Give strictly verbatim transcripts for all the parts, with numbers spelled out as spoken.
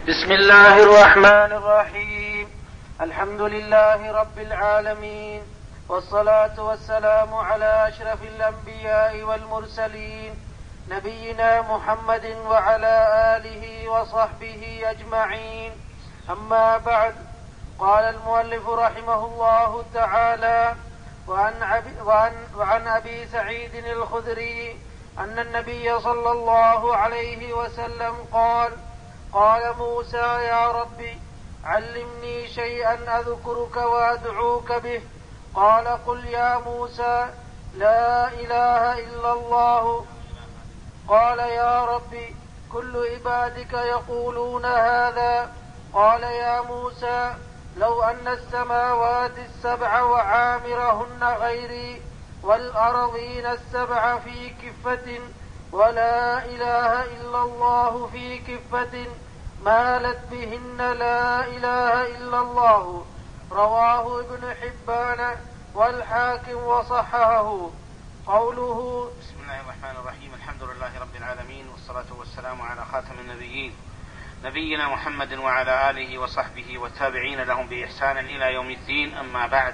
بسم الله الرحمن الرحيم. الحمد لله رب العالمين، والصلاة والسلام على أشرف الأنبياء والمرسلين نبينا محمد وعلى آله وصحبه أجمعين. أما بعد، قال المؤلف رحمه الله تعالى: وعن, وعن, وعن أبي سعيد الخدري أن النبي صلى الله عليه وسلم قال: قال موسى: يا ربي علمني شيئا أذكرك وأدعوك به. قال: قل يا موسى: لا إله إلا الله. قال: يا ربي كل عبادك يقولون هذا. قال: يا موسى لو أن السماوات السبع وعامرهن غيري والأرضين السبع في كفة ولا إله إلا الله في كفة مالت بهن لا إله إلا الله. رواه ابن حبان والحاكم وصححه. قوله: بسم الله الرحمن الرحيم. الحمد لله رب العالمين، والصلاة والسلام على خاتم النبيين نبينا محمد وعلى آله وصحبه والتابعين لهم بإحسان إلى يوم الدين. أما بعد،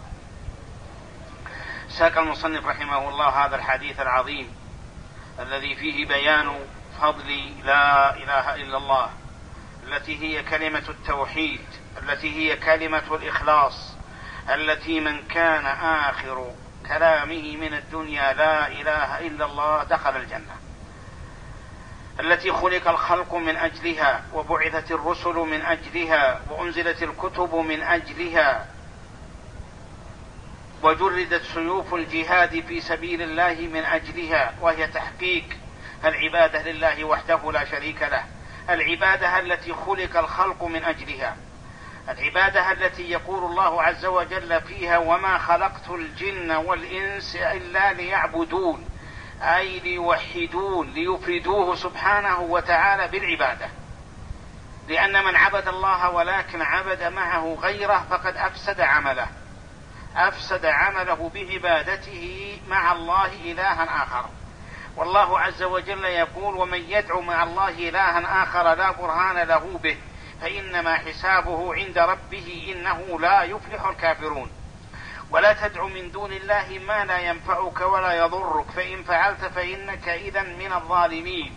ساق المصنف رحمه الله هذا الحديث العظيم الذي فيه بيان فضل لا إله إلا الله، التي هي كلمة التوحيد، التي هي كلمة الإخلاص، التي من كان آخر كلامه من الدنيا لا إله إلا الله دخل الجنة، التي خلق الخلق من أجلها، وبعثت الرسل من أجلها، وأنزلت الكتب من أجلها، وجردت سيوف الجهاد في سبيل الله من أجلها، وهي تحقيق العبادة لله وحده لا شريك له، العبادة التي خلق الخلق من أجلها، العبادة التي يقول الله عز وجل فيها: وما خلقت الجن والإنس إلا ليعبدون، أي ليوحدون، ليفردوه سبحانه وتعالى بالعبادة. لأن من عبد الله ولكن عبد معه غيره فقد أفسد عمله، أفسد عمله بعبادته مع الله إلها آخر. والله عز وجل يقول: ومن يدعو مع الله إلها آخر لا برهان له به فإنما حسابه عند ربه إنه لا يفلح الكافرون. ولا تدع من دون الله ما لا ينفعك ولا يضرك، فإن فعلت فإنك إذن من الظالمين.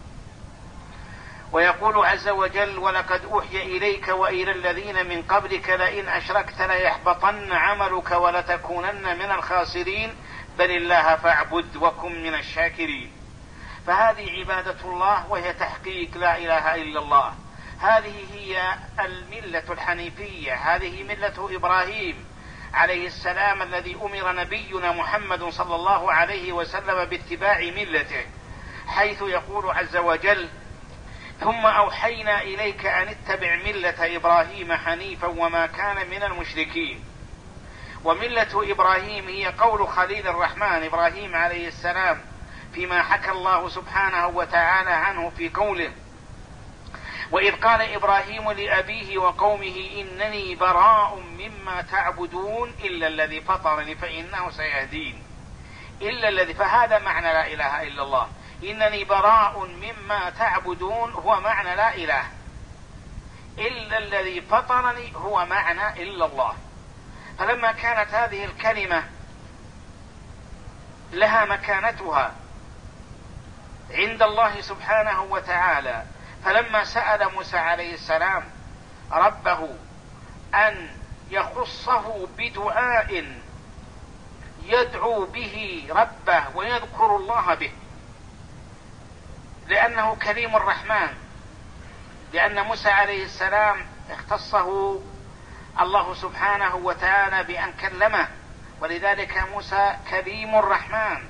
ويقول عز وجل: ولقد أوحي إليك وإلى الذين من قبلك لئن أشركت ليحبطن عملك ولتكونن من الخاسرين بل الله فاعبد وكن من الشاكرين. فهذه عبادة الله، وهي تحقيق لا إله إلا الله. هذه هي الملة الحنيفية، هذه ملة إبراهيم عليه السلام الذي أمر نبينا محمد صلى الله عليه وسلم باتباع ملته، حيث يقول عز وجل: ثم أوحينا إليك أن اتبع ملة إبراهيم حنيفا وما كان من المشركين. وملة إبراهيم هي قول خليل الرحمن إبراهيم عليه السلام فيما حكى الله سبحانه وتعالى عنه في قوله: وإذ قال إبراهيم لأبيه وقومه إنني براء مما تعبدون إلا الذي فطرني فإنه سيهدين. إلا الذي، فهذا معنى لا إله إلا الله. إنني براء مما تعبدون هو معنى لا إله، إلا الذي فطرني هو معنى إلا الله. فلما كانت هذه الكلمة لها مكانتها عند الله سبحانه وتعالى، فلما سأل موسى عليه السلام ربه أن يخصه بدعاء يدعو به ربه ويذكر الله به، لأنه كريم الرحمن، لأن موسى عليه السلام اختصه الله سبحانه وتعالى بأن كلمه، ولذلك موسى كريم الرحمن،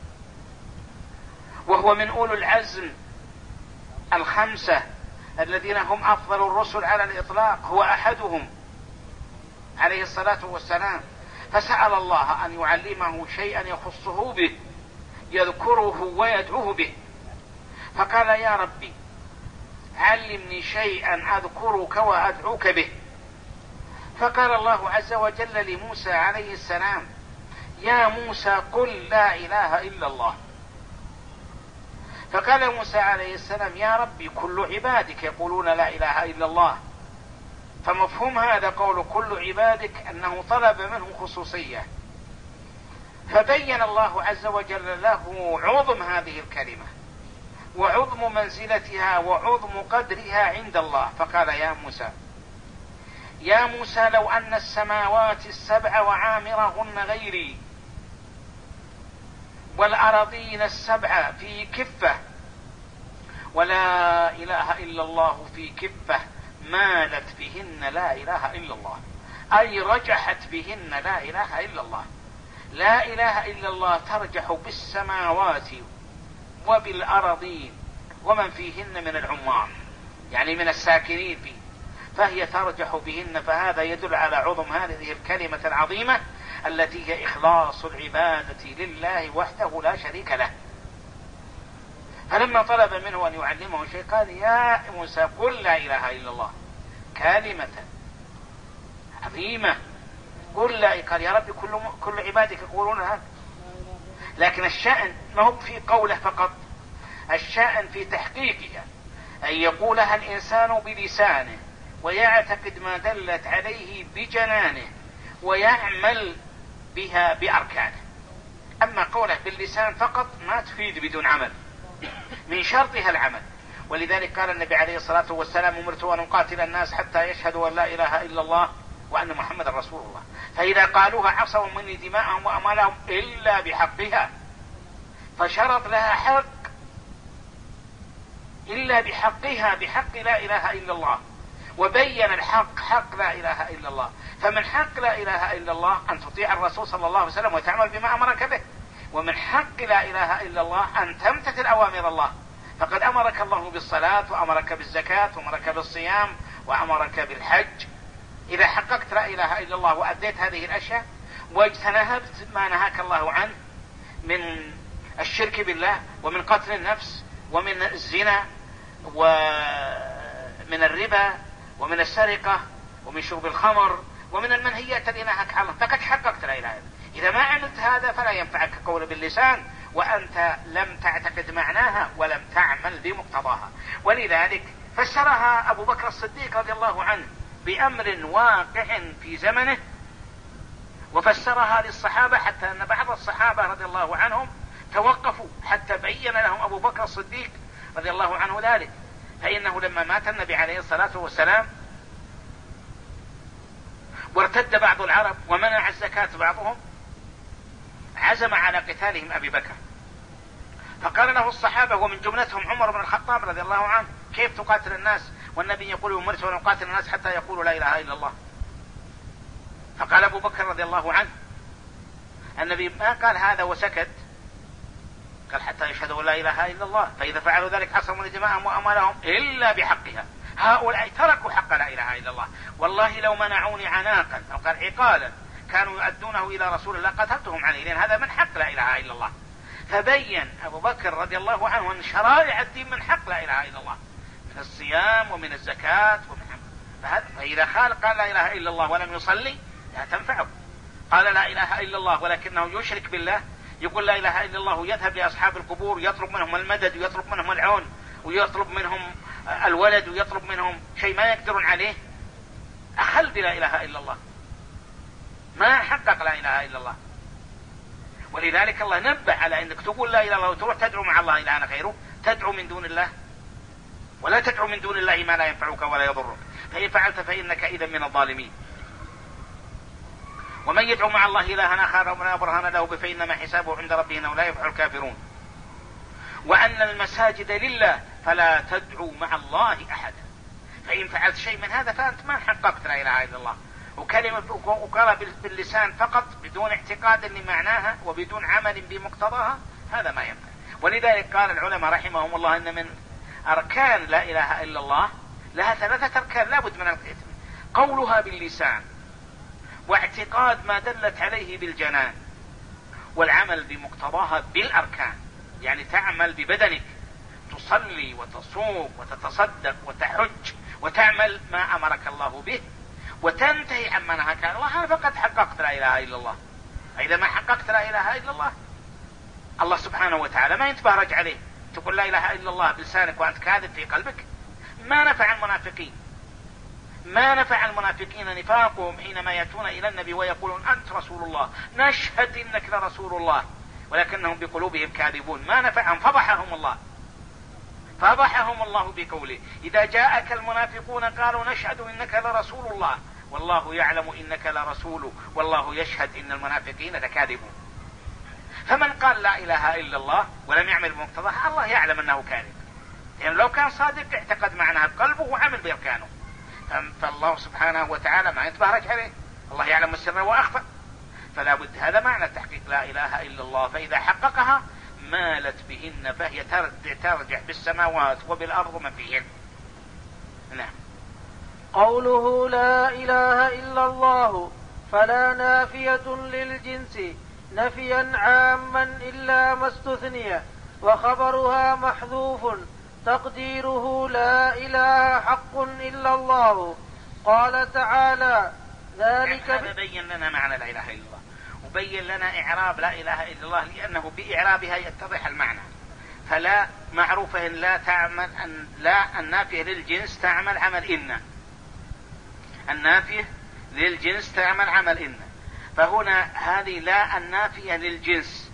وهو من أولو العزم الخمسة الذين هم أفضل الرسل على الإطلاق، هو أحدهم عليه الصلاة والسلام. فسأل الله أن يعلمه شيئا يخصه به يذكره ويدعوه به، فقال: يا ربي علمني شيئا أذكرك وأدعوك به. فقال الله عز وجل لموسى عليه السلام: يا موسى قل لا إله إلا الله. فقال موسى عليه السلام يا ربي كل عبادك يقولون لا إله إلا الله. فمفهوم هذا قول كل عبادك أنه طلب منه خصوصية، فبين الله عز وجل له عظم هذه الكلمة وعظم منزلتها وعظم قدرها عند الله، فقال يا موسى يا موسى لو أن السماوات السبع وعامرهن غيري والأراضين السبع في كفة ولا إله إلا الله في كفة مالت بهن لا إله إلا الله، أي رجحت بهن لا إله إلا الله. لا إله إلا الله ترجح بالسماوات وبالأراضين ومن فيهن من العمار، يعني من الساكنين فيه، فهي ترجح بهن. فهذا يدل على عظم هذه الكلمة العظيمة التي هي إخلاص العبادة لله وحده لا شريك له. فلما طلب منه أن يعلمه شيء قال يا موسى قل لا إله إلا الله، كلمة عظيمة قل لا. قال يا رب كل, كل عبادك يقولون هذا، لكن الشأن ما هو في قوله فقط، الشأن في تحقيقها، أن يقولها الإنسان بلسانه ويعتقد ما دلت عليه بجنانه ويعمل بها بأركانه. أما قوله باللسان فقط ما تفيد بدون عمل، من شرطها العمل. ولذلك قال النبي عليه الصلاة والسلام أمرت أن أقاتل الناس حتى يشهدوا أن لا إله إلا الله وأن محمد رسول الله، فإذا قالوها عصوا مني دماءهم وأموالهم إلا بحقها، فشرط لها حق إلا بحقها، بحق لا إله إلا الله، وبين الحق حق لا إله إلا الله. فمن حق لا إله إلا الله أن تطيع الرسول صلى الله عليه وسلم وتعمل بما أمرك به، ومن حق لا إله إلا الله أن تمتثل أوامر الله. فقد أمرك الله بالصلاة وأمرك بالزكاة وأمرك بالصيام وأمرك بالحج. إذا حققت لا إله إلا الله وأديت هذه الأشياء واجتنبت ما نهاك الله عنه من الشرك بالله ومن قتل النفس ومن الزنا ومن الربا ومن السرقة ومن شرب الخمر ومن المنهيات التي نهاك عنها، فقد حققت لا إله إلا الله. إذا ما عملت هذا فلا ينفعك قول باللسان وأنت لم تعتقد معناها ولم تعمل بمقتضاها. ولذلك فسرها أبو بكر الصديق رضي الله عنه بأمر واقع في زمنه، وفسرها للصحابة حتى أن بعض الصحابة رضي الله عنهم توقفوا حتى بين لهم أبو بكر الصديق رضي الله عنه ذلك. فإنه لما مات النبي عليه الصلاة والسلام وارتد بعض العرب ومنع الزكاة بعضهم، عزم على قتالهم أبي بكر، فقال له الصحابة ومن جملتهم عمر بن الخطاب رضي الله عنه كيف تقاتل الناس والنبي يقول أمرت أن أقاتل الناس حتى يقولوا لا إله إلا الله؟ فقال أبو بكر رضي الله عنه النبي ما قال هذا وسكت، قال حتى يشهدوا لا إله إلا الله، فإذا فعلوا ذلك عصموا دماءهم وأموالهم إلا بحقها. هؤلاء تركوا حق لا إله إلا الله، والله لو منعوني عناقا أو قال عقالا كانوا يؤدونه إلى رسول الله قتلتهم عليه، لأن هذا من حق لا إله إلا الله. فبين أبو بكر رضي الله عنه أن شرائع الدين من حق لا إله إلا الله، من الصيام ومن الزكاة ومن فإذا قال قال لا إله إلا الله ولم يصلي لا تنفعه. قال لا إله إلا الله ولكنه يشرك بالله، يقول لا إله إلا الله يذهب لأصحاب القبور يطلب منهم المدد ويطلب منهم العون ويطلب منهم الولد ويطلب منهم شيء ما يقدرون عليه، أخل بلا إله إلا الله، ما حقق لا إله إلا الله. ولذلك الله نبه على أنك تقول لا إله إلا الله وتروح تدعو مع الله إلها غيره، تدعو من دون الله، ولا تدعو من دون الله ما لا ينفعك ولا يضرك، فإن فعلت فإنك إذا من الظالمين. ومن يدعو مع الله إلها آخر ولا برهان له فإنما حسابه عند ربه إنه لا يفعل الكافرون. وأن المساجد لله فلا تدعو مع الله أحد، فإن فعلت شيء من هذا فأنت ما حققت لا إله إلا الله. وكلمة وقال باللسان فقط بدون اعتقاد لمعناها وبدون عمل بمقتضاها هذا ما ينفع. ولذلك قال العلماء رحمهم الله أن من أركان لا إله إلا الله لها ثلاثة أركان لا بد من قولها باللسان، واعتقاد ما دلت عليه بالجنان، والعمل بمقتضاها بالأركان، يعني تعمل ببدنك، تصلي وتصوم وتتصدق وتحج وتعمل ما أمرك الله به وتنتهي عما نهاك عن الله، فقد حققت لا إله إلا الله. إذا ما حققت لا إله إلا الله الله سبحانه وتعالى ما يتبهرج عليه تقول لا إله إلا الله بلسانك وأنت كاذب في قلبك. ما نفع المنافقين ما نفع المنافقين نفاقهم حينما يأتون إلى النبي ويقولون أنت رسول الله، نشهد إنك لرسول الله، ولكنهم بقلوبهم كاذبون. ما نفعهم، فضحهم الله فضحهم الله بقوله إذا جاءك المنافقون قالوا نشهد إنك لرسول الله والله يعلم إنك لرسوله والله يشهد إن المنافقين لكاذبون. فمن قال لا إله إلا الله ولم يعمل بمقتضاها الله يعلم أنه كاذب، يعني لو كان صادق اعتقد معناها بقلبه وعمل بأركانه. فالله سبحانه وتعالى ما يتبهرج عليه، الله يعلم السر وأخفى. فلا بد، هذا معنى تحقيق لا إله إلا الله. فإذا حققها مالت بهن فهي ترجع بالسماوات وبالأرض ومن فيهن. نعم. قوله لا إله إلا الله فلا نافية للجنس نفيا عاما إلا ما استثني، وخبرها محذوف تقديره لا إله حق إلا الله. قال تعالى ذلك هذا بين لنا معنى لا إله إلا الله، وبين لنا إعراب لا إله إلا الله، لأنه بإعرابها يتضح المعنى. فلا معروفة إن لا تعمل أن لا النافية للجنس تعمل عمل إن، النافية للجنس تعمل عمل إن. فهنا هذه لا النافية للجنس،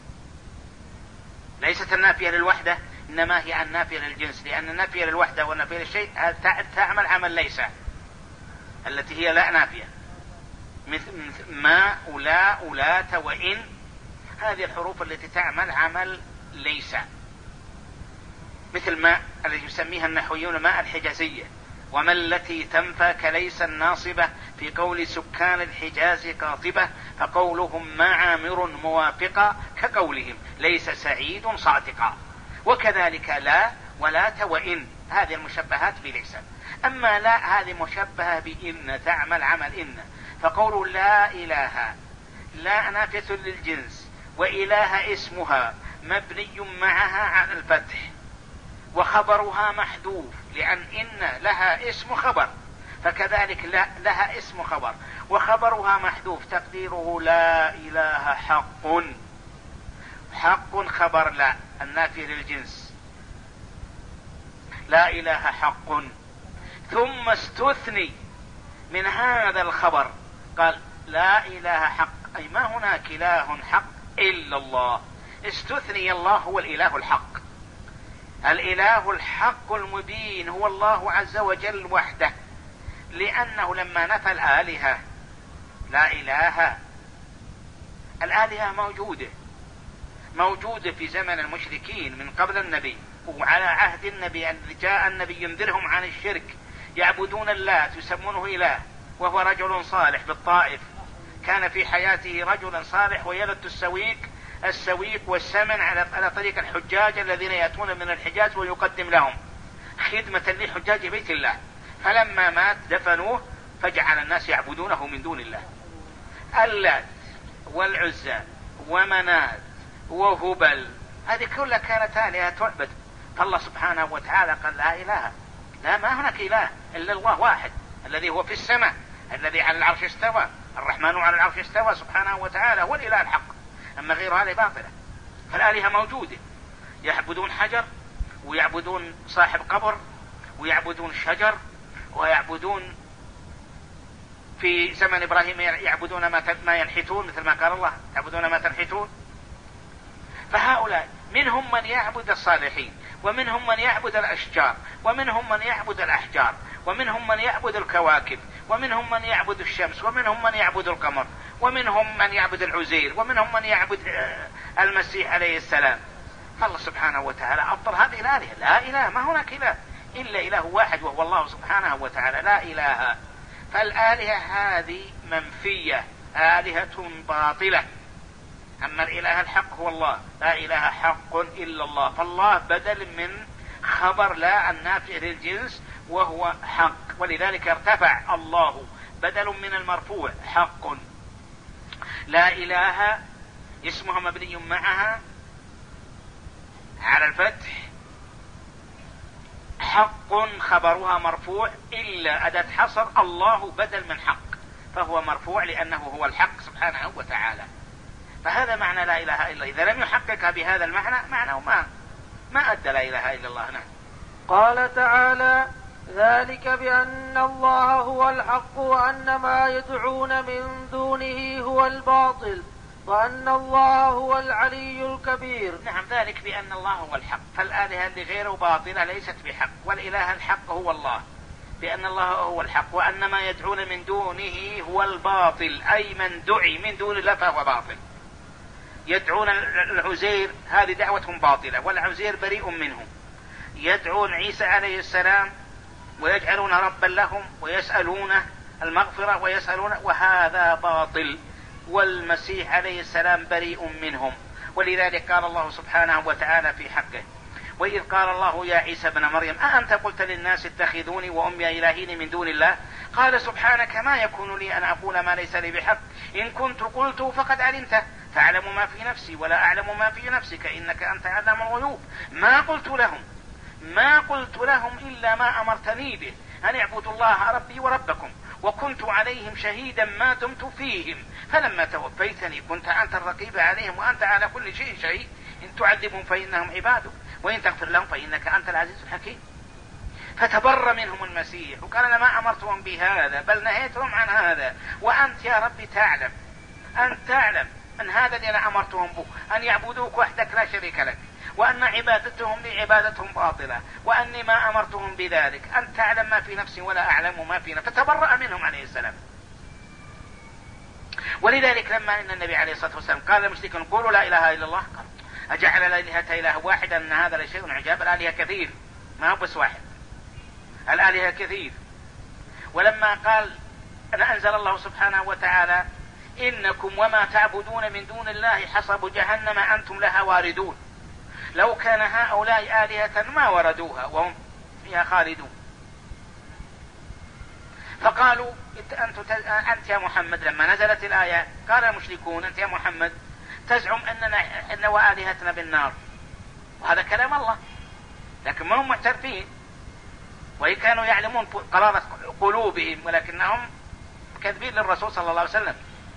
ليست النافية للوحدة، إنما هي النافية للجنس، لأن النافية للوحدة والنافية للشيء تعمل عمل ليس، التي هي لا نافية، مثل ما ولا ولا وإن، هذه الحروف التي تعمل عمل ليس، مثل ما الذي يسميها النحويون ماء الحجازية، وما التي تنفى كليس الناصبة في قول سكان الحجاز قاطبة، فقولهم ما عامر موافقا كقولهم ليس سعيد صادقا. وكذلك لا ولا وإن، هذه المشبهات بليس. أما لا هذه مشبهة بإن تعمل عمل إن. فقول لا إله لا نافية للجنس، وإله اسمها مبني معها على الفتح، وخبرها محذوف لأن إن لها اسم خبر، فكذلك لا لها اسم خبر وخبرها محذوف تقديره لا إله حق. حق خبر لا النافي للجنس، لا إله حق. ثم استثني من هذا الخبر قال لا إله حق، أي ما هناك إله حق إلا الله. استثني الله هو الإله الحق، الإله الحق المبين هو الله عز وجل وحده، لأنه لما نفى الآلهة لا إله، الآلهة موجودة موجودة في زمن المشركين من قبل النبي، وعلى عهد النبي أن جاء النبي ينذرهم عن الشرك، يعبدون اللات يسمونه إله، وهو رجل صالح بالطائف، كان في حياته رجلا صالح ويلد السويق السويق والسمن على طريق الحجاج الذين يأتون من الحجاز ويقدم لهم خدمة لحجاج بيت الله. فلما مات دفنوه فجعل الناس يعبدونه من دون الله. اللات والعزى ومنات وهبل هذه كلها كانت آلهة تعبد. فالله سبحانه وتعالى قال لا إله، لا ما هناك إله إلا الله واحد الذي هو في السماء، الذي على العرش استوى، الرحمن على العرش استوى سبحانه وتعالى، هو الإله الحق. أما غير هذه باطلة. فالآلهة موجودة، يعبدون حجر ويعبدون صاحب قبر ويعبدون شجر، ويعبدون في زمن إبراهيم يعبدون ما ينحتون، مثل ما قال الله يعبدون ما تنحتون. فهؤلاء منهم من يعبد الصالحين، ومنهم من يعبد الأشجار، ومنهم من يعبد الأحجار، ومنهم من يعبد الكواكب، ومنهم من يعبد الشمس، ومنهم من يعبد القمر، ومنهم من يعبد العزير، ومنهم من يعبد المسيح عليه السلام. فالله سبحانه وتعالى أفضل هذه الآلهة. لا إله، ما هناك إله إلا إله واحد وهو الله سبحانه وتعالى، لا إله. فالآلهة هذه منفية، آلهة باطلة. أما الإله الحق هو الله، لا إله حق إلا الله. فالله بدل من خبر لا النافع للجنس وهو حق، ولذلك ارتفع الله بدل من المرفوع حق. لا إله اسمها مبني معها على الفتح، حق خبرها مرفوع، إلا أداة حصر، الله بدل من حق فهو مرفوع لأنه هو الحق سبحانه وتعالى. فهذا معنى لا إله إلا. إذا لم يحققها بهذا المعنى معنى ما ما أدى لا إله إلا الله. نعم. قال تعالى: ذلك بأن الله هو الحق وأن ما يدعون من دونه هو الباطل وأن الله هو العلي الكبير. نعم، ذلك بأن الله هو الحق، فالآلهة اللي غيره باطلة ليست بحق، والإله الحق هو الله، بأن الله هو الحق وأن ما يدعون من دونه هو الباطل، أي من دعي من دون الله فهو باطل. يدعون العزير، هذه دعوتهم باطلة، والعزير بريء منهم. يدعون عيسى عليه السلام ويجعلون ربا لهم ويسألونه المغفرة ويسألونه، وهذا باطل، والمسيح عليه السلام بريء منهم. ولذلك قال الله سبحانه وتعالى في حقه: وإذ قال الله يا عيسى ابن مريم أأنت قلت للناس اتخذوني وأمي إلهين من دون الله؟ قال سبحانك ما يكون لي أن أقول ما ليس لي بحق، إن كنت قلته فقد علمته، تعلم ما في نفسي ولا أعلم ما في نفسك، إنك أنت علام الغيوب. ما قلت لهم ما قلت لهم إلا ما أمرتني به، أن اعبدوا الله ربي وربكم، وكنت عليهم شهيدا ما دمت فيهم، فلما توفيتني كنت أنت الرقيب عليهم وأنت على كل شيء شهيد، إن تعذبهم فإنهم عبادك وإن تغفر لهم فإنك أنت العزيز الحكيم. فتبر منهم المسيح وقال أنا ما أمرتهم بهذا بل نهيتهم عن هذا، وأنت يا ربي تعلم، أنت تعلم أن هذا اللي أنا أمرتهم به أن يعبدوك وحدك لا شريك لك، وأن عبادتهم لي عبادتهم باطلة، وأني ما أمرتهم بذلك، أنت تعلم ما في نفسي ولا أعلم ما في نفسي. فتبرأ منهم عليه السلام. ولذلك لما إن النبي عليه الصلاة والسلام قال للمشركين قولوا لا إله إلا الله، قال أجعل الآلهة إله واحدا إن هذا لشيء عجاب. الآلهة كثير، ما هو بس واحد، الآلهة كثير. ولما قال أن أنزل الله سبحانه وتعالى إنكم وما تعبدون من دون الله حصب جهنم أنتم لها واردون، لو كان هؤلاء آلهة ما وردوها وهم فيها خالدون. فقالوا أنت, أنت يا محمد لما نزلت الآية قال المشركون أنت يا محمد تزعم أننا إن وآلهتنا بالنار، وهذا كلام الله، لكن ما هم معترفين، وإن كانوا يعلمون قرارة قلوبهم ولكنهم كذبين للرسول صلى الله عليه وسلم.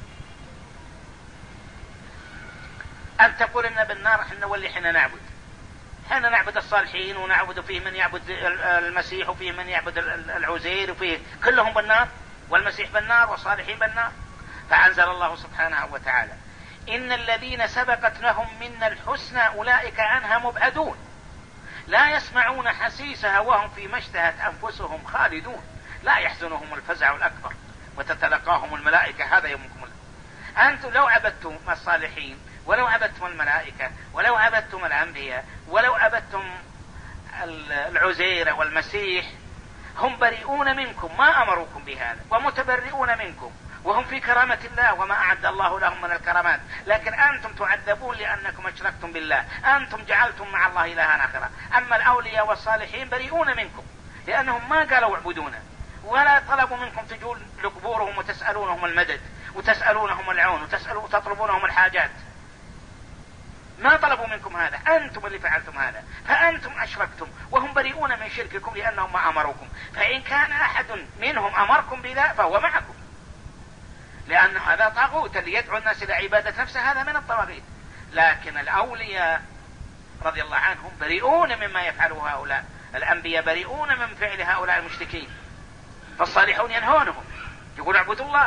أن تقول إن بالنار إحنا واللي حنا نعبد، حنا نعبد الصالحين ونعبد فيه من يعبد المسيح وفيه من يعبد العزير وفيه كلهم بالنار، والمسيح بالنار والصالحين بالنار. فأنزل الله سبحانه وتعالى إن الذين سبقت لهم منا الحسنى أولئك عنها مبعدون لا يسمعون حسيسها وهم فيما اشتهت أنفسهم خالدون لا يحزنهم الفزع الأكبر وتتلقاهم الملائكة هذا يومكم. أنتم لو عبدتم الصالحين ولو عبدتم الملائكة ولو عبدتم الأنبياء ولو عبدتم العزير والمسيح هم بريئون منكم، ما أمروكم بهذا ومتبرئون منكم، وهم في كرامة الله وما أعد الله لهم من الكرامات، لكن أنتم تعذبون لأنكم أشركتم بالله، أنتم جعلتم مع الله إلها آخر. أما الأولياء والصالحين بريئون منكم لأنهم ما قالوا اعبدونا ولا طلبوا منكم تجون لقبورهم وتسألونهم المدد وتسألونهم العون وتسألوا وتطلبونهم الحاجات، ما طلبوا منكم هذا، أنتم اللي فعلتم هذا، فأنتم أشركتم وهم بريئون من شرككم لأنهم ما أمروكم. فإن كان أحد منهم أمركم بذا فهو معكم، لأن هذا طاغوت اللي يدعو الناس إلى عبادة نفسه، هذا من الطواغيت. لكن الأولياء رضي الله عنهم بريئون مما يفعله هؤلاء، الأنبياء بريئون من فعل هؤلاء المشركين، فالصالحون ينهونهم يقول اعبدوا الله،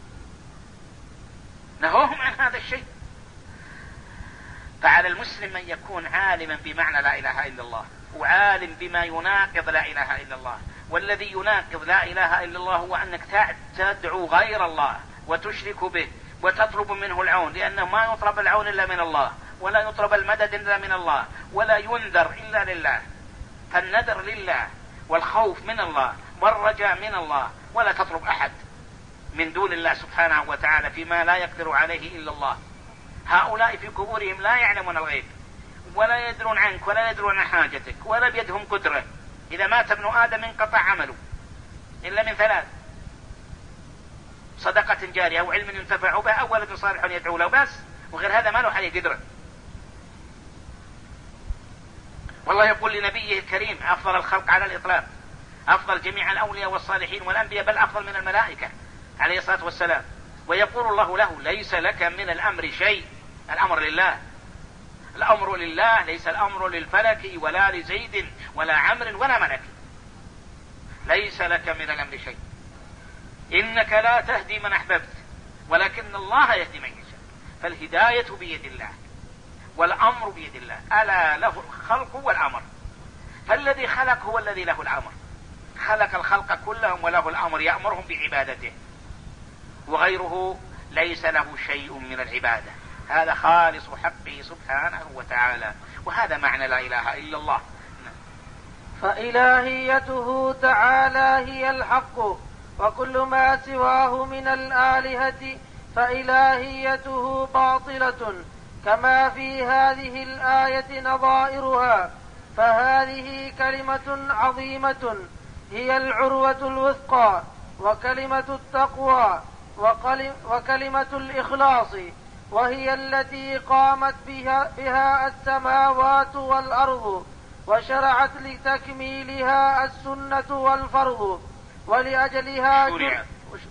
نهوهم عن هذا الشيء. فعلى المسلم أن يكون عالما بمعنى لا إله إلا الله وعالم بما يناقض لا إله إلا الله، والذي يناقض لا إله إلا الله هو أنك تدعو غير الله وتشرك به وتطلب منه العون، لأنه ما يطلب العون إلا من الله ولا يطلب المدد إلا من الله ولا ينذر إلا لله، فالنذر لله والخوف من الله والرجاء من الله، ولا تطلب أحد من دون الله سبحانه وتعالى فيما لا يقدر عليه إلا الله. هؤلاء في قبورهم لا يعلمون الغيب ولا يدرون عنك ولا يدرون عن حاجتك ولا بيدهم قدرة. إذا مات ابن آدم انقطع عمله إلا من ثلاث: صدقة جارية أو علم ينتفع به أو ولد صالح يدعو له، بس، وغير هذا ما له عليه قدرة. والله يقول لنبيه الكريم أفضل الخلق على الإطلاق، أفضل جميع الأولياء والصالحين والأنبياء، بل أفضل من الملائكة عليه الصلاة والسلام، ويقول الله له ليس لك من الأمر شيء، الأمر لله، الأمر لله، ليس الأمر للفلك ولا لزيد ولا عمرو ولا ملك. ليس لك من الأمر شيء، إنك لا تهدي من أحببت ولكن الله يهدي من يشاء. فالهداية بيد الله والأمر بيد الله، ألا له الخلق والأمر. فالذي خلق هو الذي له الأمر، خلق الخلق كلهم وله الأمر، يأمرهم بعبادته، وغيره ليس له شيء من العبادة. هذا خالص حقه سبحانه وتعالى، وهذا معنى لا إله إلا الله. فإلهيته تعالى هي الحق، وكل ما سواه من الآلهة فإلهيته باطلة، كما في هذه الآية نظائرها. فهذه كلمة عظيمة هي العروة الوثقى، وكلمة التقوى، وكلمة الإخلاص، وهي التي قامت بها, بها السماوات والأرض، وشرعت لتكميلها السنة والفرض، ولأجلها شرعت.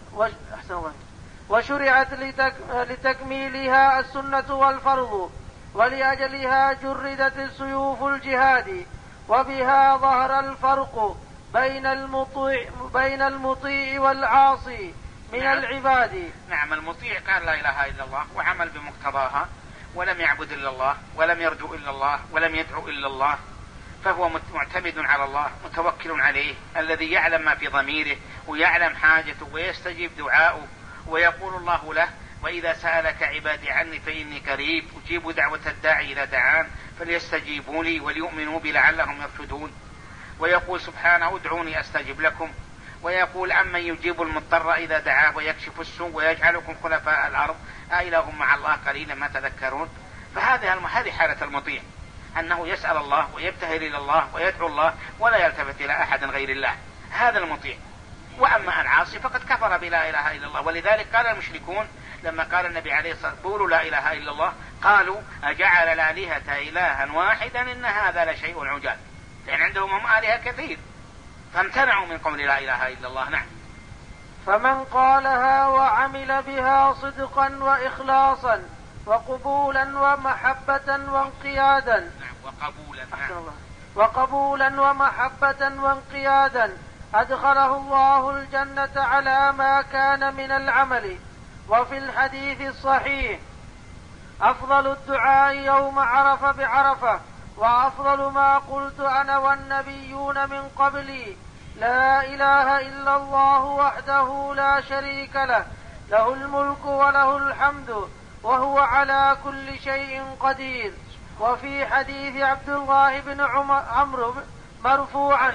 وشرعت لتك لتكميلها السنة والفرض، ولأجلها جردت السيوف الجهاد، وبها ظهر الفرق بين المطيع, بين المطيع والعاصي من نعم. العباد. نعم، المطيع قال لا إله إلا الله وعمل بمقتضاها، ولم يعبد إلا الله، ولم يرجو إلا الله، ولم يدعو إلا الله، فهو معتمد على الله، متوكل عليه، الذي يعلم ما في ضميره ويعلم حاجته ويستجيب دعاؤه، ويقول الله له: وإذا سألك عبادي عني فإني قريب أجيب دعوة الداعي إذا دعان فليستجيبوا لي وليؤمنوا بي لعلهم يرشدون. ويقول سبحانه: ادعوني أستجب لكم. ويقول: أمن يجيب المضطر إذا دعاه ويكشف السوء ويجعلكم خلفاء الأرض أإله مع الله قليلا ما تذكرون. فهذه حالة المطيع، أنه يسأل الله ويبتهل إلى الله ويدعو الله ولا يلتفت إلى أحد غير الله، هذا المطيع. وأما العاصي فقد كفر بلا إله إلا الله. ولذلك قال المشركون لما قال النبي عليه الصلاة والسلام: قولوا لا إله إلا الله، قالوا: أجعل الآلهة إلها واحدا إن هذا لشيء عجاب. لأن عندهم هم آلهة كثير، فامتنعوا من قول لا إله إلا الله. نعم. فمن قالها وعمل بها صدقا وإخلاصا وقبولا ومحبة وانقيادا نعم وقبولا نعم. وقبولا ومحبة وانقيادا أدخله الله الجنة على ما كان من العمل. وفي الحديث الصحيح: أفضل الدعاء يوم عرفة بعرفة، وأفضل ما قلت أنا والنبيون من قبلي: لا إله إلا الله وحده لا شريك له، له الملك وله الحمد وهو على كل شيء قدير. وفي حديث عبد الله بن عمرو مرفوعا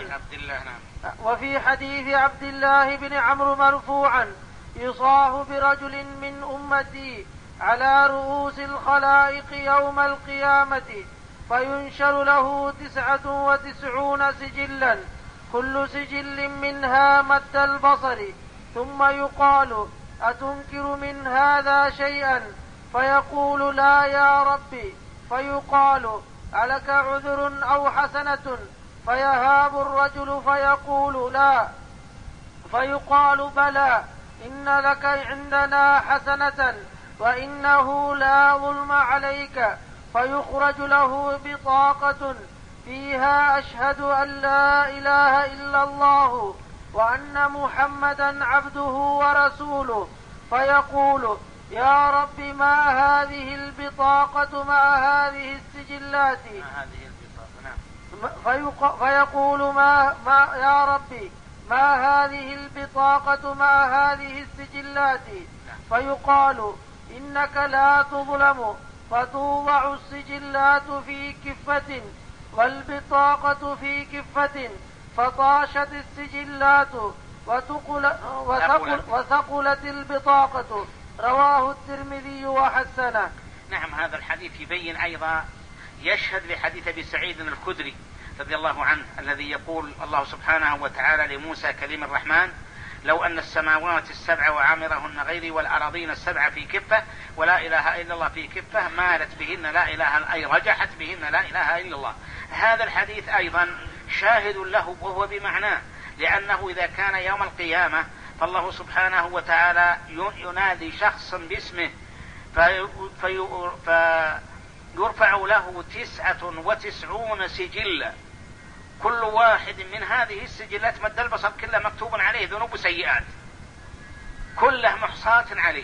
وفي حديث عبد الله بن عمرو مرفوعا: يصاه برجل من أمتي على رؤوس الخلائق يوم القيامة، فينشر له تسعة وتسعون سجلا، كل سجل منها مد البصر، ثم يقال: أتنكر من هذا شيئا؟ فيقول: لا يا ربي. فيقال: ألك عذر أو حسنة؟ فيهاب الرجل فيقول: لا. فيقال: بلى، إن لك عندنا حسنة وإنه لا ظلم عليك. فيخرج له بطاقة فيها: أشهد أن لا إله إلا الله وأن محمدا عبده ورسوله. فيقول: يا رب، ما هذه البطاقة مع هذه السجلات؟ فيقول: ما, ما يا ربي، ما هذه البطاقة مع هذه السجلات؟ فيقال: إنك لا تظلم. فتوضع السجلات في كفة والبطاقة في كفة، فطاشت السجلات وثقل وثقل وثقلت البطاقة. رواه الترمذي وحسنه. نعم، هذا الحديث يبين أيضا، يشهد لحديث أبي سعيد الخدري رضي الله عنه الذي يقول الله سبحانه وتعالى لموسى كليم الرحمن: لو أن السماوات السبع وعامرهن غيري والأراضين السبع في كفة ولا إله إلا الله في كفة مالت بهن لا إله، أي رجحت بهن لا إله إلا الله. هذا الحديث أيضا شاهد له وهو بمعناه، لأنه إذا كان يوم القيامة فالله سبحانه وتعالى ينادي شخصا باسمه في في يرفع له تسعة وتسعون سجلا، كل واحد من هذه السجلات مد البصر كله مكتوب عليه ذنوب وسيئات، كله محصاة عليه.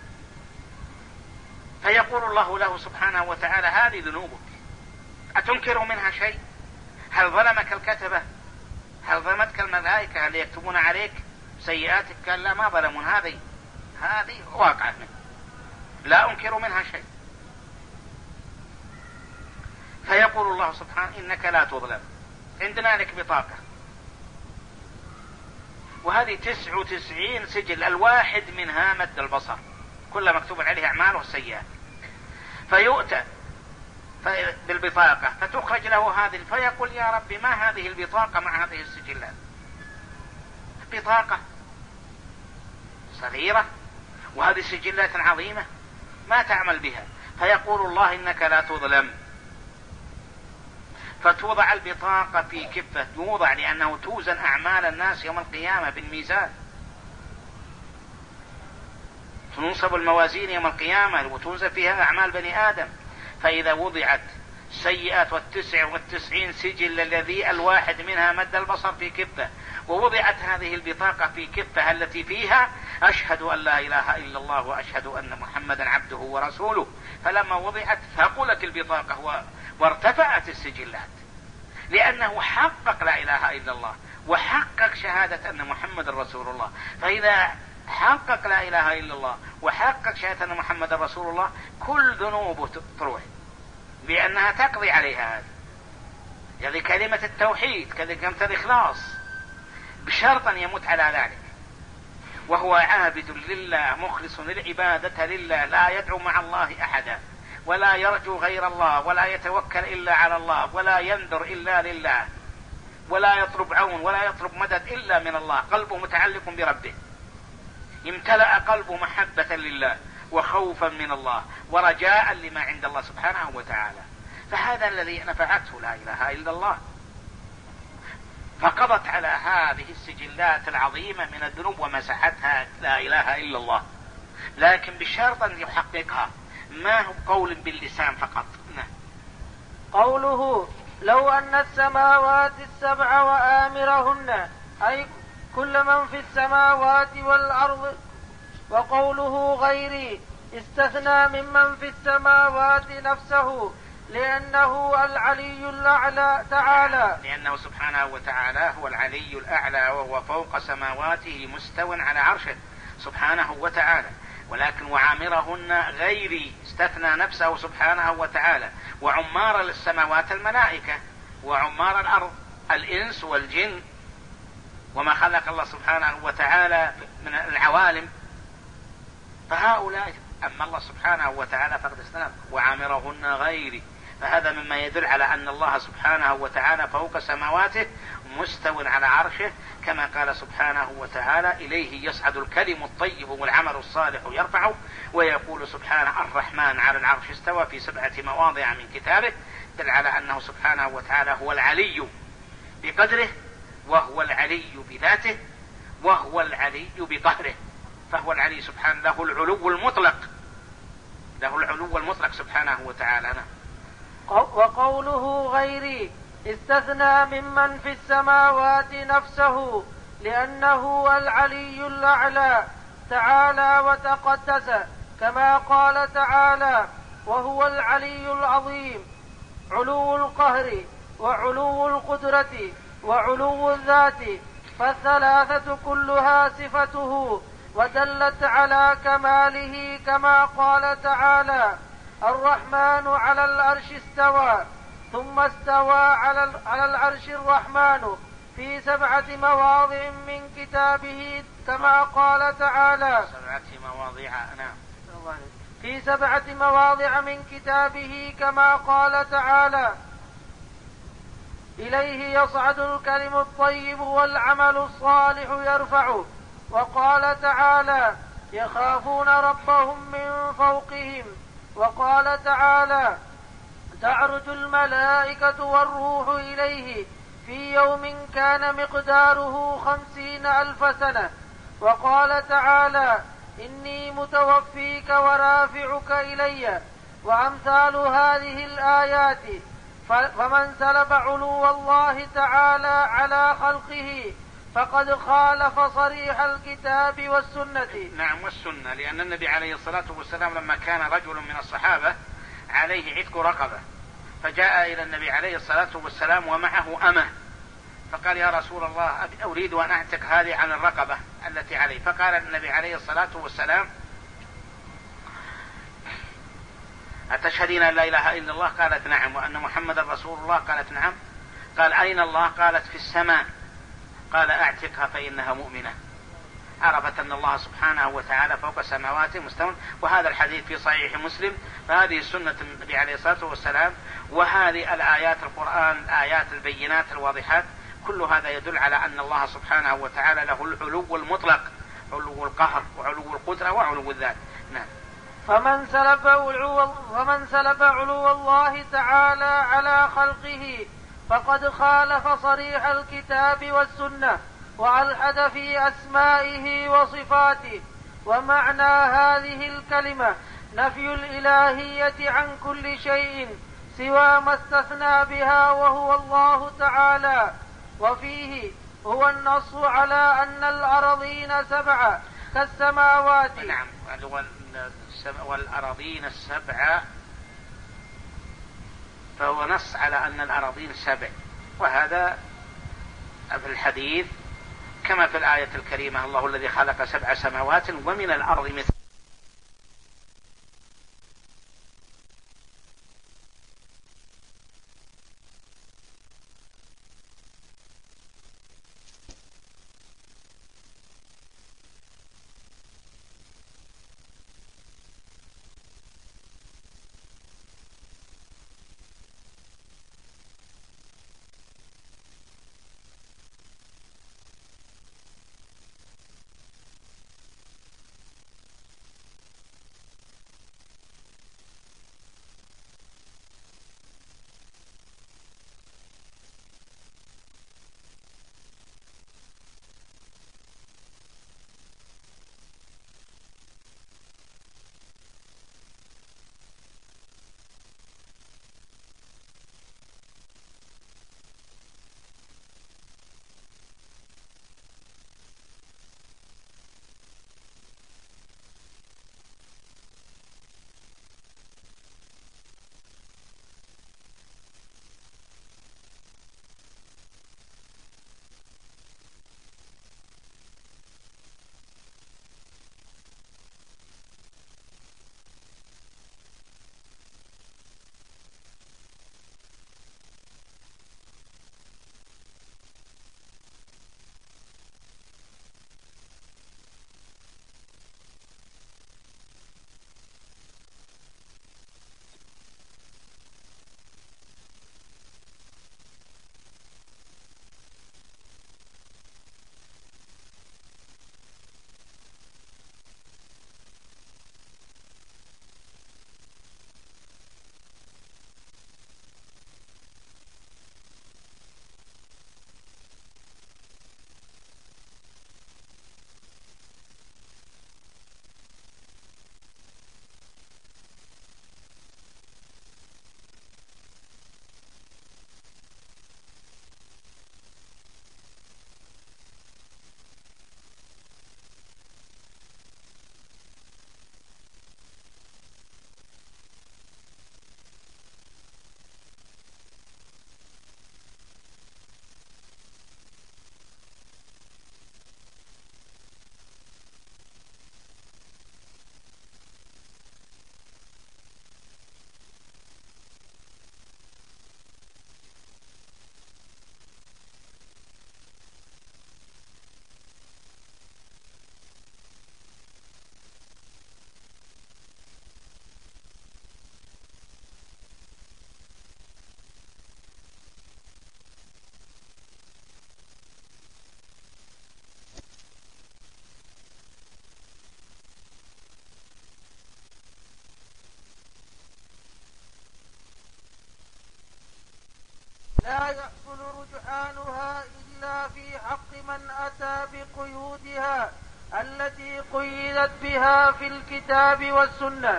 فيقول الله له سبحانه وتعالى: هذه ذنوبك، أتنكر منها شيء؟ هل ظلمك الكتبة؟ هل ظلمتك الملائكة اللي يكتبون عليك سيئاتك؟ قال: لا، ما ظلمون، هذه هذه واقعة منه، لا أنكر منها شيء. فيقول الله سبحانه: إنك لا تظلم، عندنا لك بطاقة، وهذه تسع وتسعين سجل، الواحد منها مد البصر، كل مكتوب عليه أعماله السيئات. فيؤتى بالبطاقة فتخرج له هذه، فيقول: يا ربي، ما هذه البطاقة مع هذه السجلات؟ بطاقة صغيرة وهذه سجلات عظيمة ما تعمل بها. فيقول الله: إنك لا تظلم. فتوضع البطاقة في كفة، يوضع لأنه توزن أعمال الناس يوم القيامة بالميزان، تنصب الموازين يوم القيامة وتنزل فيها أعمال بني آدم. فإذا وضعت سيئات والتسع والتسعين سجل الذي الواحد منها مد البصر في كفة، ووضعت هذه البطاقة في كفة التي فيها أشهد أن لا إله إلا الله وأشهد أن محمدا عبده ورسوله، فلما وضعت ثقلت البطاقة وارتفعت السجلات، لأنه حقق لا إله إلا الله وحقق شهادة أن محمد رسول الله. فإذا حقق لا إله إلا الله وحقق شهادة أن محمد رسول الله، كل ذنوبه تروح، لأنها تقضي عليها. هذه يعني كلمة التوحيد، كلمة الإخلاص، بشرط أن يموت على ذلك وهو عابد لله مخلص للعبادة لله، لا يدعو مع الله أحدا، ولا يرجو غير الله، ولا يتوكل إلا على الله، ولا ينذر إلا لله، ولا يطلب عون ولا يطلب مدد إلا من الله، قلبه متعلق بربه، امتلأ قلبه محبة لله وخوفا من الله ورجاء لما عند الله سبحانه وتعالى. فهذا الذي نفعته لا إله إلا الله، فقضت على هذه السجلات العظيمة من الذنوب ومسحتها لا إله إلا الله، لكن بشرط أن يحققها، ما هو قول باللسان فقط. قوله: لو أن السماوات السبع وآمرهن، أي كل من في السماوات والأرض. وقوله غيري استثنى ممن في السماوات نفسه، لأنه العلي الأعلى تعالى، لأنه سبحانه وتعالى هو العلي الأعلى، وهو فوق سماواته مستو على عرشه سبحانه وتعالى. ولكن وعامرهن غيري استثنى نفسه سبحانه وتعالى، وعمار السماوات الملائكة، وعمار الأرض الإنس والجن، وما خلق الله سبحانه وتعالى من العوالم، فهؤلاء. أما الله سبحانه وتعالى فقد استثنى وعامرهن غيري، فهذا مما يدل على أن الله سبحانه وتعالى فوق سماواته مستو على عرشه، كما قال سبحانه وتعالى: إليه يصعد الكلم الطيب والعمل الصالح يرفعه. ويقول سبحانه: الرحمن على العرش استوى في سبعة مواضع من كتابه، دل على أنه سبحانه وتعالى هو العلي بقدره، وهو العلي بذاته، وهو العلي بقهره، فهو العلي سبحانه، له العلو المطلق، له العلو المطلق سبحانه وتعالى. وقوله غيري استثنى ممن في السماوات نفسه، لأنه العلي الأعلى تعالى وتقدس، كما قال تعالى: وهو العلي العظيم. علو القهر وعلو القدرة وعلو الذات، فالثلاثة كلها صفته، ودلت على كماله، كما قال تعالى: الرحمن على العرش استوى، ثم استوى على العرش الرحمن في سبعة مواضع من كتابه، كما قال تعالى: سبعة مواضع نعم في سبعة مواضع من كتابه، كما قال تعالى: إليه يصعد الكلم الطيب والعمل الصالح يرفعه. وقال تعالى: يخافون ربهم من فوقهم. وقال تعالى: تعرج الملائكة والروح إليه في يوم كان مقداره خمسين ألف سنة. وقال تعالى: إني متوفيك ورافعك إلي. وأمثال هذه الآيات. فمن سلب علو الله تعالى على خلقه فقد خالف صريح الكتاب والسنة. نعم والسنة، لأن النبي عليه الصلاة والسلام لما كان رجل من الصحابة عليه عتق رقبة فجاء إلى النبي عليه الصلاة والسلام ومعه أمة، فقال يا رسول الله أريد أن أعتق هذه عن الرقبة التي عليه. فقال النبي عليه الصلاة والسلام أتشهدين أن لا إله إلا الله؟ قالت نعم. وأن محمد رسول الله؟ قالت نعم. قال أين الله؟ قالت في السماء. قال أعتقها فإنها مؤمنة. عرفت أن الله سبحانه وتعالى فوق السماوات مستوى. وهذا الحديث في صحيح مسلم. فهذه سنة النبي عليه الصلاة والسلام، وهذه الآيات القرآن الآيات البينات الواضحات، كل هذا يدل على أن الله سبحانه وتعالى له العلو المطلق، علو القهر وعلو القدرة وعلو الذات. نعم. فمن سلب علو فمن سلب علو الله تعالى على خلقه فقد خالف صريح الكتاب والسنة وألحد في أسمائه وصفاته. ومعنى هذه الكلمة نفي الإلهية عن كل شيء سوى ما استثنى بها وهو الله تعالى. وفيه هو النص على أن الأرضين سبع كالسماوات. نعم. والأراضين السبع، فهو نص على أن الأراضين سبع، وهذا في الحديث كما في الآية الكريمة الله الذي خلق سبع سماوات ومن الأرض مثل. لا يحصل رجحانها إلا في حق من أتى بقيودها التي قيدت بها في الكتاب والسنة.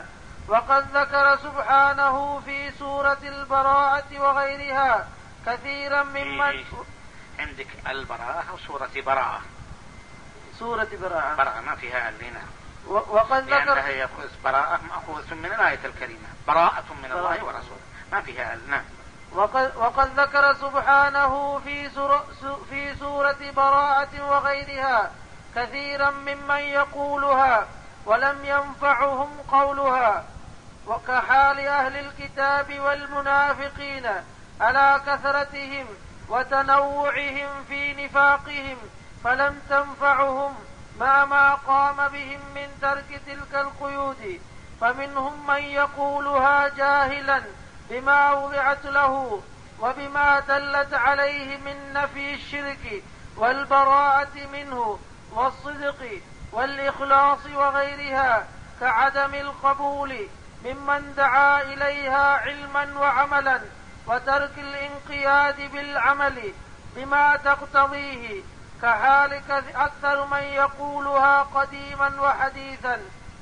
وقد ذكر سبحانه في سورة البراءة وغيرها كثيرا ممن عندك البراءة وسورة براءة. سورة براءة براءة ما فيها اللينا، وقد ذكر هي براءة مأخوذة من الآية الكريمة، براءة من الله ورسوله، ما فيها اللنا. وقد, وقد ذكر سبحانه في, سور في سورة براءة وغيرها كثيرا ممن يقولها ولم ينفعهم قولها، وكحال أهل الكتاب والمنافقين على كثرتهم وتنوعهم في نفاقهم، فلم تنفعهم مع ما قام بهم من ترك تلك القيود. فمنهم من يقولها جاهلا بما وضعت له وبما دلت عليه من نفي الشرك والبراءة منه والصدق والإخلاص وغيرها، كعدم القبول ممن دعا إليها علما وعملا، وترك الانقياد بالعمل بما تقتضيه، كحال أكثر من يقولها قديما وحديثا.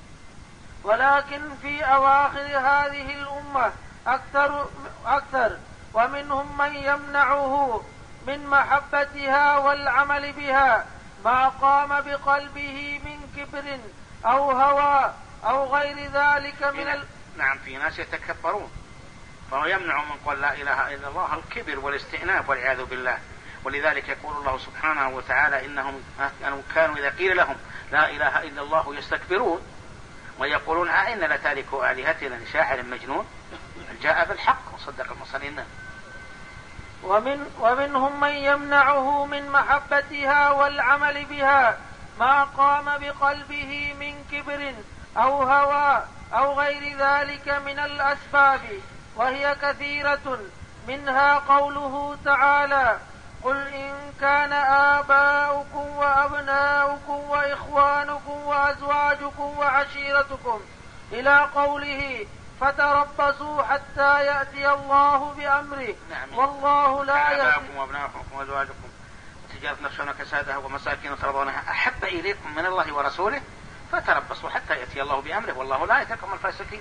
ولكن في أواخر هذه الأمة أكثر, أكثر ومنهم من يمنعه من محبتها والعمل بها ما قام بقلبه من كبر أو هوى أو غير ذلك من ال... نعم، في ناس يتكبرون فهو يمنع من قول لا إله إلا الله الكبر والاستئناف والعياذ بالله. ولذلك يقول الله سبحانه وتعالى إنهم كانوا إذا قيل لهم لا إله إلا الله يستكبرون ويقولون أئن لتاركوا آلهتنا لشاعر مجنون جاء بالحق وصدق المرسلين. ومن ومنهم من يمنعه من محبتها والعمل بها ما قام بقلبه من كبر أو هوى أو غير ذلك من الأسباب، وهي كثيرة، منها قوله تعالى قل إن كان آباؤكم وأبناؤكم وإخوانكم وأزواجكم وعشيرتكم إلى قوله فتربصوا حتى يأتي الله بأمره. نعم. والله لا يأتي آباؤكم وأبناؤكم وأزواجكم تجارة نخشون كسادها ومساكن ترضونها أحب إليكم من الله ورسوله فتربصوا حتى يأتي الله بأمره والله لا يهدي القوم الفاسقين.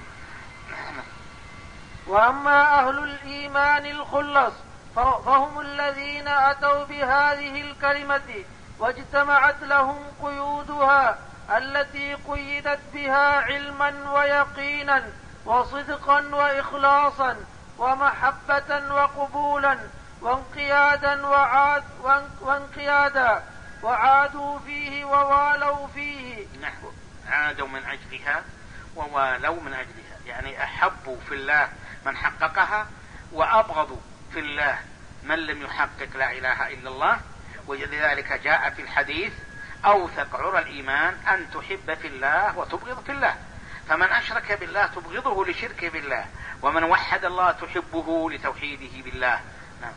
وأما أهل الإيمان الخلص فهم الذين أتوا بهذه الكلمة واجتمعت لهم قيودها التي قيدت بها علما ويقينا وصدقا وإخلاصا ومحبة وقبولا وانقيادا وعاد وانقيادا وعادوا فيه ووالوا فيه. نحو عادوا من أجلها ووالوا من أجلها، يعني أحبوا في الله من حققها وأبغضوا في الله من لم يحقق لا إله إلا الله. ولذلك جاء في الحديث أوثق عرى الإيمان أن تحب في الله وتبغض في الله، فمن أشرك بالله تبغضه لشركه بالله، ومن وحد الله تحبه لتوحيده بالله. نعم.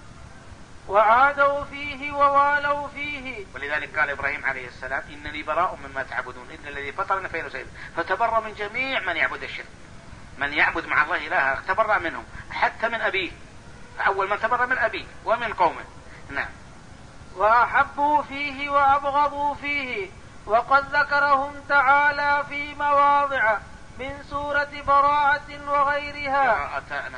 وعادوا فيه ووالوا فيه. ولذلك قال إبراهيم عليه السلام إنني براء مما تعبدون إن الذي فطرني فإنه سيد، فتبرأ من جميع من يعبد الشرك، من يعبد مع الله إلها تبرأ منهم حتى من أبيه، أول من تبرأ من أبيه ومن قومه. نعم. وأحبوا فيه وأبغضوا فيه، وقد ذكرهم تعالى في مواضع من سورة براءة وغيرها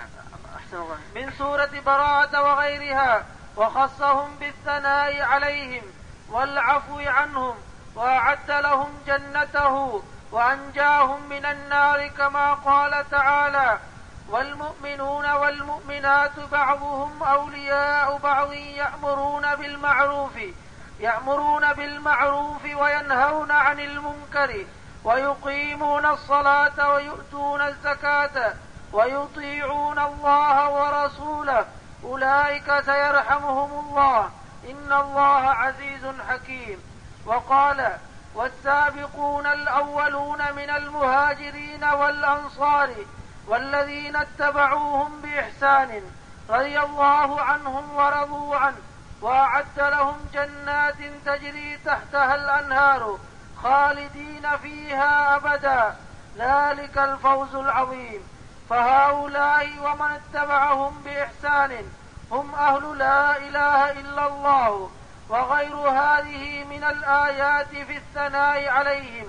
من سورة براءة وغيرها، وخصهم بالثناء عليهم والعفو عنهم، وأعد لهم جنته وأنجاهم من النار، كما قال تعالى والمؤمنون والمؤمنات بعضهم أولياء بعض يأمرون بالمعروف يأمرون بالمعروف وينهون عن المنكر ويقيمون الصلاة ويؤتون الزكاة ويطيعون الله ورسوله أولئك سيرحمهم الله إن الله عزيز حكيم. وقال والسابقون الأولون من المهاجرين والأنصار والذين اتبعوهم بإحسان رضي الله عنهم ورضوا عنه وأعد لهم جنات تجري تحتها الأنهار خالدين فيها أبدا ذلك الفوز العظيم. فهؤلاء ومن اتبعهم بإحسان هم أهل لا إله إلا الله. وغير هذه من الآيات في الثناء عليهم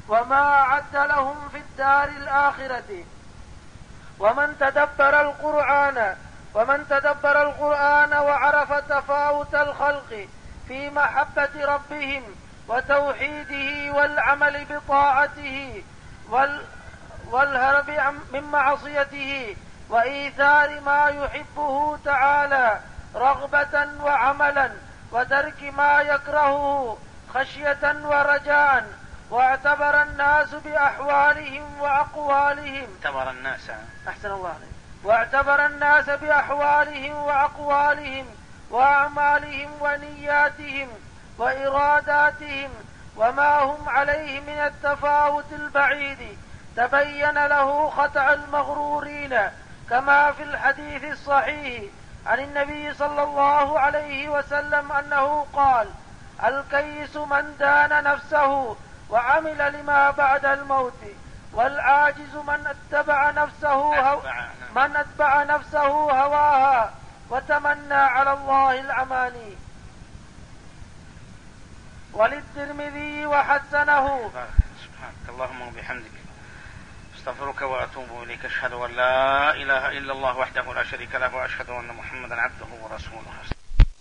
وما أعد لهم في الدار الآخرة. ومن تدبر القرآن ومن تدبر القرآن وعرف تفاوت الخلق في محبة ربهم وتوحيده والعمل بطاعته والهرب من معصيته وإيثار ما يحبه تعالى رغبة وعملا وترك ما يكرهه خشية ورجاء، واعتبر الناس بأحوالهم وأقوالهم اعتبر الناس أحسن الله عليك واعتبر الناس بأحوالهم وأقوالهم وأعمالهم ونياتهم وإراداتهم وما هم عليه من التفاوت البعيد، تبين له خطأ المغرورين، كما في الحديث الصحيح عن النبي صلى الله عليه وسلم أنه قال: الكيس من دان نفسه وعمل لما بعد الموت، والعاجز من اتبع نفسه هو من اتبع نفسه هواها وتمنى على الله الأماني. وللترمذي وحسنه. سبحانك اللهم وبحمدك استغفرك واتوب اليك، اشهد ان لا اله الا الله وحده لا شريك له واشهد ان محمدا عبده ورسوله.